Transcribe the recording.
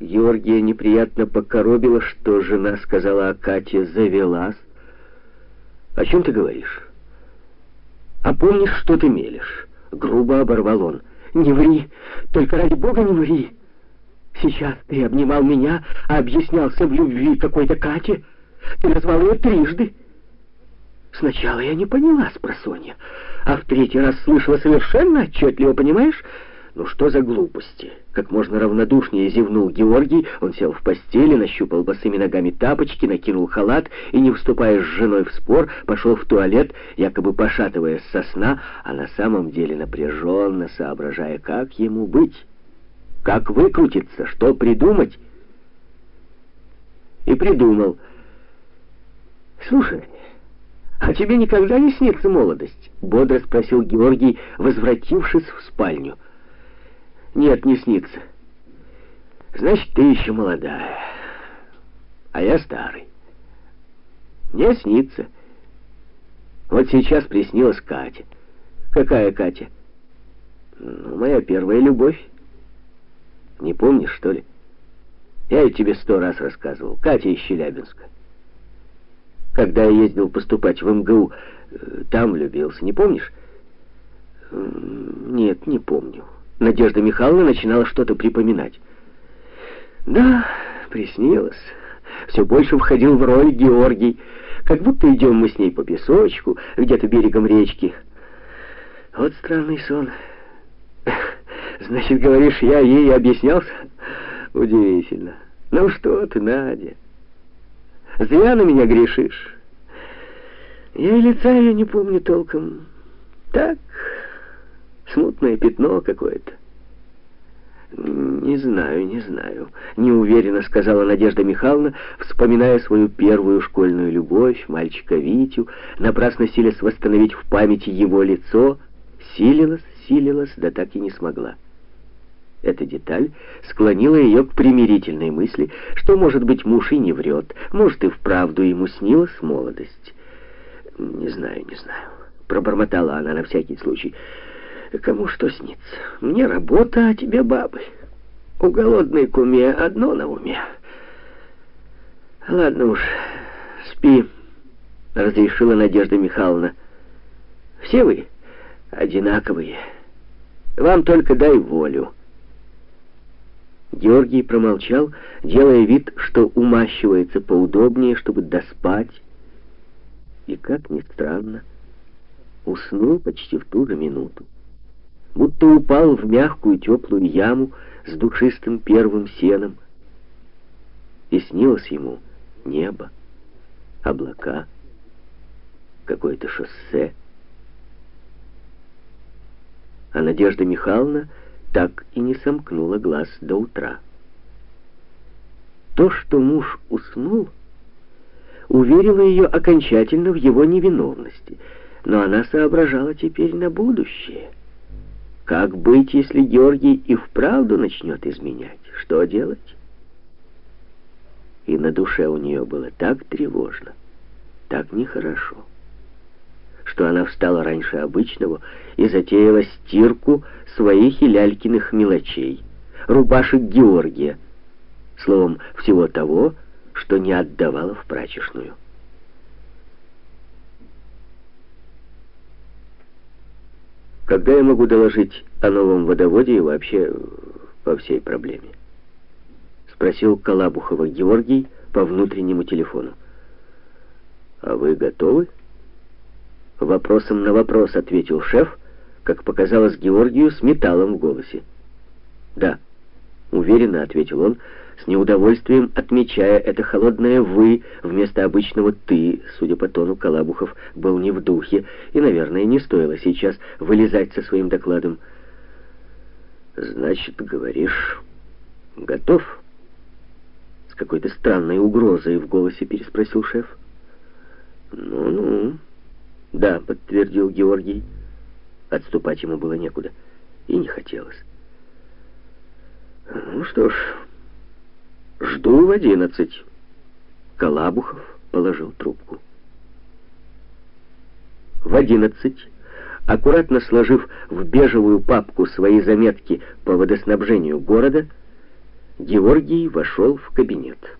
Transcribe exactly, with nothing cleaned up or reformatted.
Георгия неприятно покоробило, что жена сказала о Кате «завелась». «О чем ты говоришь? А помнишь, что ты мелешь?» Грубо оборвал он. «Не ври, только ради Бога не ври. Сейчас ты обнимал меня, а объяснялся в любви какой-то Кате. Ты назвал ее трижды. Сначала я не поняла, спросонья, а в третий раз слышала совершенно отчетливо, понимаешь? Ну что за глупости?» Как можно равнодушнее зевнул Георгий. Он сел в постели, нащупал босыми ногами тапочки, накинул халат и, не вступая с женой в спор, пошел в туалет, якобы пошатываясь со сна, а на самом деле напряженно соображая, как ему быть, как выкрутиться, что придумать. И придумал. «Слушай, а тебе никогда не снится молодость?» — бодро спросил Георгий, возвратившись в спальню. «Нет, не снится. Значит, ты еще молодая, а я старый. Мне снится. Вот сейчас приснилась Катя». «Какая Катя?» «Ну, моя первая любовь. Не помнишь, что ли? Я ведь тебе сто раз рассказывал. Катя из Челябинска. Когда я ездил поступать в эм гэ у, там влюбился. Не помнишь?» «Нет, не помню». Надежда Михайловна начинала что-то припоминать. «Да, приснилось. Все больше входил в роль Георгий. Как будто идем мы с ней по песочку, где-то берегом речки. Вот странный сон. Значит, говоришь, я ей объяснялся? Удивительно. Ну что ты, Надя? Зря на меня грешишь. Я и лица ее не помню толком. Так, смутное пятно какое-то». «Не знаю, не знаю», — неуверенно сказала Надежда Михайловна, вспоминая свою первую школьную любовь, мальчика Витю, напрасно силясь восстановить в памяти его лицо, силилась, силилась, да так и не смогла. Эта деталь склонила ее к примирительной мысли, что, может быть, муж и не врет, может, и вправду ему снилась молодость. «Не знаю, не знаю», — пробормотала она на всякий случай. «Кому что снится? Мне работа, а тебе бабы. У голодной куме одно на уме. Ладно уж, спи», — разрешила Надежда Михайловна. «Все вы одинаковые. Вам только дай волю». Георгий промолчал, делая вид, что умащивается поудобнее, чтобы доспать. И, как ни странно, уснул почти в ту же минуту. Будто упал в мягкую теплую яму с душистым первым сеном. И снилось ему небо, облака, какое-то шоссе. А Надежда Михайловна так и не сомкнула глаз до утра. То, что муж уснул, уверило ее окончательно в его невиновности, но она соображала теперь на будущее. Как быть, если Георгий и вправду начнет изменять? Что делать? И на душе у нее было так тревожно, так нехорошо, что она встала раньше обычного и затеяла стирку своих и Лялькиных мелочей, рубашек Георгия, словом, всего того, что не отдавала в прачечную. «Когда я могу доложить о новом водоводе и вообще по всей проблеме?» — спросил Колабухова Георгий по внутреннему телефону. «А вы готовы?» Вопросом на вопрос ответил шеф, как показалось Георгию, с металлом в голосе. «Да», — уверенно ответил он, с неудовольствием отмечая это холодное «вы» вместо обычного «ты». Судя по тону, Колабухов был не в духе, и, наверное, не стоило сейчас вылезать со своим докладом. «Значит, говоришь, готов?» С какой-то странной угрозой в голосе переспросил шеф. «Ну-ну». «Да», — подтвердил Георгий. Отступать ему было некуда и не хотелось. «Ну что ж, жду в одиннадцать». Колабухов положил трубку. В одиннадцать, аккуратно сложив в бежевую папку свои заметки по водоснабжению города, Георгий вошел в кабинет.